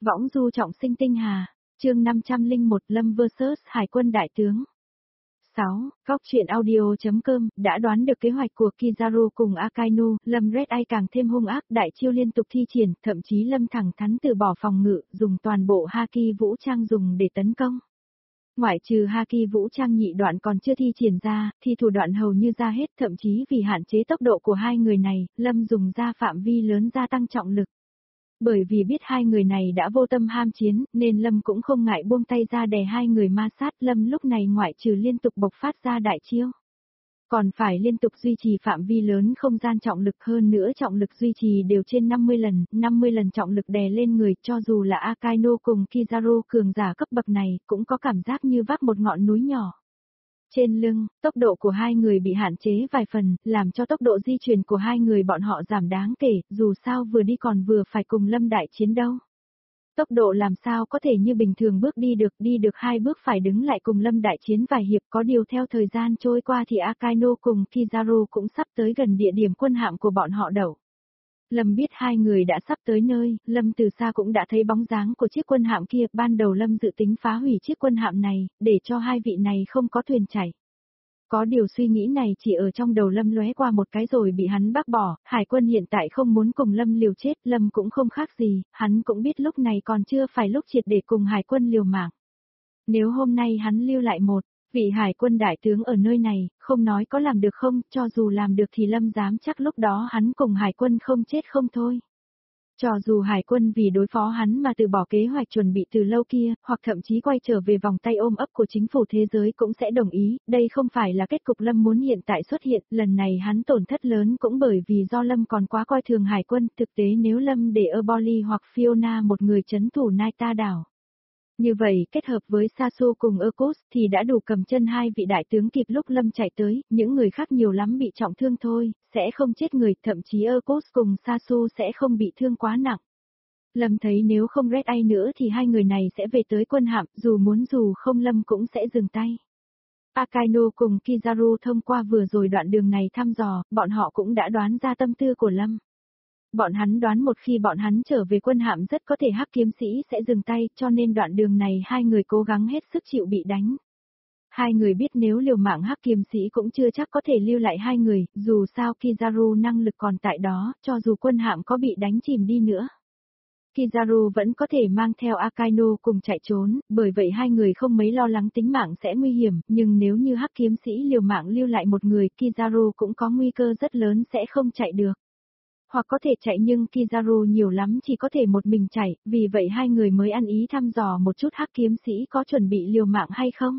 Võng du trọng sinh tinh hà, chương 501 Lâm vs Hải quân đại tướng. 6. Góc truyện audio.com đã đoán được kế hoạch của Kizaru cùng Akainu, Lâm Red Eye càng thêm hung ác, đại chiêu liên tục thi triển, thậm chí Lâm thẳng thắn từ bỏ phòng ngự, dùng toàn bộ Haki vũ trang dùng để tấn công. Ngoại trừ Haki vũ trang nhị đoạn còn chưa thi triển ra, thì thủ đoạn hầu như ra hết, thậm chí vì hạn chế tốc độ của hai người này, Lâm dùng ra phạm vi lớn gia tăng trọng lực. Bởi vì biết hai người này đã vô tâm ham chiến, nên Lâm cũng không ngại buông tay ra đè hai người ma sát. Lâm lúc này ngoại trừ liên tục bộc phát ra đại chiêu, còn phải liên tục duy trì phạm vi lớn không gian trọng lực, hơn nữa trọng lực duy trì đều trên 50 lần trọng lực đè lên người, cho dù là Akainu cùng Kizaru cường giả cấp bậc này, cũng có cảm giác như vác một ngọn núi nhỏ. Trên lưng, tốc độ của hai người bị hạn chế vài phần, làm cho tốc độ di chuyển của hai người bọn họ giảm đáng kể, dù sao vừa đi còn vừa phải cùng Lâm đại chiến đâu. Tốc độ làm sao có thể như bình thường đi được hai bước phải đứng lại cùng Lâm đại chiến vài hiệp, có điều theo thời gian trôi qua thì Akainu cùng Kizaru cũng sắp tới gần địa điểm quân hạm của bọn họ đậu. Lâm biết hai người đã sắp tới nơi, Lâm từ xa cũng đã thấy bóng dáng của chiếc quân hạm kia, ban đầu Lâm dự tính phá hủy chiếc quân hạm này, để cho hai vị này không có thuyền chảy. Có điều suy nghĩ này chỉ ở trong đầu Lâm lóe qua một cái rồi bị hắn bác bỏ, Hải quân hiện tại không muốn cùng Lâm liều chết, Lâm cũng không khác gì, hắn cũng biết lúc này còn chưa phải lúc triệt để cùng Hải quân liều mạng. Nếu hôm nay hắn lưu lại một vị Hải quân đại tướng ở nơi này, không nói có làm được không, cho dù làm được thì Lâm dám chắc lúc đó hắn cùng Hải quân không chết không thôi. Cho dù Hải quân vì đối phó hắn mà từ bỏ kế hoạch chuẩn bị từ lâu kia, hoặc thậm chí quay trở về vòng tay ôm ấp của chính phủ thế giới cũng sẽ đồng ý, đây không phải là kết cục Lâm muốn hiện tại xuất hiện, lần này hắn tổn thất lớn cũng bởi vì do Lâm còn quá coi thường Hải quân, thực tế nếu Lâm để Erboli hoặc Fiona một người trấn thủ Naita đảo. Như vậy, kết hợp với Sasu cùng Urkus thì đã đủ cầm chân hai vị đại tướng kịp lúc Lâm chạy tới, những người khác nhiều lắm bị trọng thương thôi, sẽ không chết người, thậm chí Urkus cùng Sasu sẽ không bị thương quá nặng. Lâm thấy nếu không Red Eye nữa thì hai người này sẽ về tới quân hạm, dù không Lâm cũng sẽ dừng tay. Akainu cùng Kizaru thông qua vừa rồi đoạn đường này thăm dò, bọn họ cũng đã đoán ra tâm tư của Lâm. Bọn hắn đoán một khi bọn hắn trở về quân hạm rất có thể Hắc kiếm sĩ sẽ dừng tay, cho nên đoạn đường này hai người cố gắng hết sức chịu bị đánh. Hai người biết nếu liều mạng Hắc kiếm sĩ cũng chưa chắc có thể lưu lại hai người, dù sao Kizaru năng lực còn tại đó, cho dù quân hạm có bị đánh chìm đi nữa. Kizaru vẫn có thể mang theo Akainu cùng chạy trốn, bởi vậy hai người không mấy lo lắng tính mạng sẽ nguy hiểm, nhưng nếu như Hắc kiếm sĩ liều mạng lưu lại một người, Kizaru cũng có nguy cơ rất lớn sẽ không chạy được. Hoặc có thể chạy nhưng Kizaru nhiều lắm chỉ có thể một mình chạy, vì vậy hai người mới ăn ý thăm dò một chút Hắc kiếm sĩ có chuẩn bị liều mạng hay không.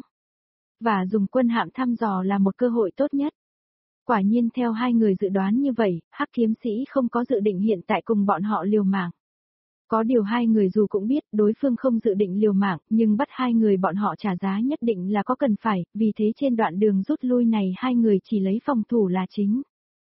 Và dùng quân hạm thăm dò là một cơ hội tốt nhất. Quả nhiên theo hai người dự đoán như vậy, Hắc kiếm sĩ không có dự định hiện tại cùng bọn họ liều mạng. Có điều hai người dù cũng biết đối phương không dự định liều mạng, nhưng bắt hai người bọn họ trả giá nhất định là có cần phải, vì thế trên đoạn đường rút lui này hai người chỉ lấy phòng thủ là chính.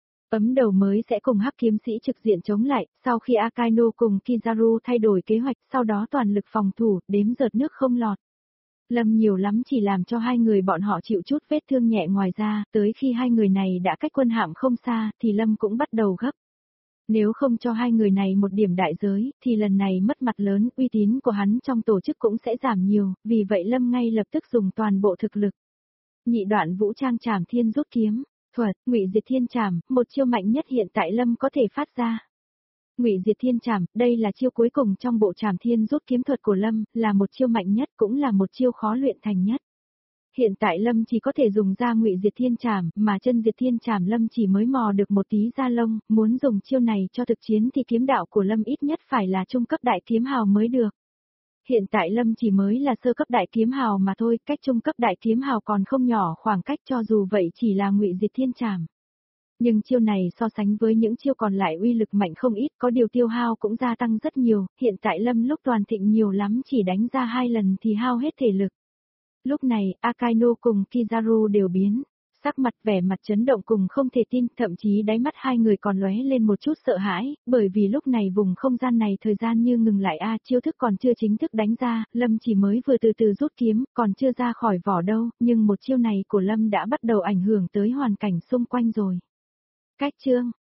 Ấm đầu mới sẽ cùng Hắc kiếm sĩ trực diện chống lại, sau khi Akainu cùng Kizaru thay đổi kế hoạch, sau đó toàn lực phòng thủ, đếm giọt nước không lọt. Lâm nhiều lắm chỉ làm cho hai người bọn họ chịu chút vết thương nhẹ, ngoài ra, tới khi hai người này đã cách quân hạm không xa, thì Lâm cũng bắt đầu gấp. Nếu không cho hai người này một điểm đại giới, thì lần này mất mặt lớn, uy tín của hắn trong tổ chức cũng sẽ giảm nhiều, vì vậy Lâm ngay lập tức dùng toàn bộ thực lực. Nhị đoạn vũ trang trảm thiên rút kiếm. Thuật, Ngụy Diệt Thiên Trảm, một chiêu mạnh nhất hiện tại Lâm có thể phát ra. Ngụy Diệt Thiên Trảm, đây là chiêu cuối cùng trong bộ Trảm Thiên rút kiếm thuật của Lâm, là một chiêu mạnh nhất cũng là một chiêu khó luyện thành nhất. Hiện tại Lâm chỉ có thể dùng ra Ngụy Diệt Thiên Trảm, mà chân Diệt Thiên Trảm Lâm chỉ mới mò được một tí da lông, muốn dùng chiêu này cho thực chiến thì kiếm đạo của Lâm ít nhất phải là trung cấp đại kiếm hào mới được. Hiện tại Lâm chỉ mới là sơ cấp đại kiếm hào mà thôi, cách trung cấp đại kiếm hào còn không nhỏ khoảng cách, cho dù vậy chỉ là Ngụy Diệt Thiên Trảm. Nhưng chiêu này so sánh với những chiêu còn lại uy lực mạnh không ít, có điều tiêu hao cũng gia tăng rất nhiều, hiện tại Lâm lúc toàn thịnh nhiều lắm chỉ đánh ra 2 lần thì hao hết thể lực. Lúc này, Akainu cùng Kizaru đều biến sắc mặt, vẻ mặt chấn động cùng không thể tin, thậm chí đáy mắt hai người còn lóe lên một chút sợ hãi, bởi vì lúc này vùng không gian này thời gian như ngừng lại chiêu thức còn chưa chính thức đánh ra, Lâm chỉ mới vừa từ từ rút kiếm, còn chưa ra khỏi vỏ đâu, nhưng một chiêu này của Lâm đã bắt đầu ảnh hưởng tới hoàn cảnh xung quanh rồi. Cách chương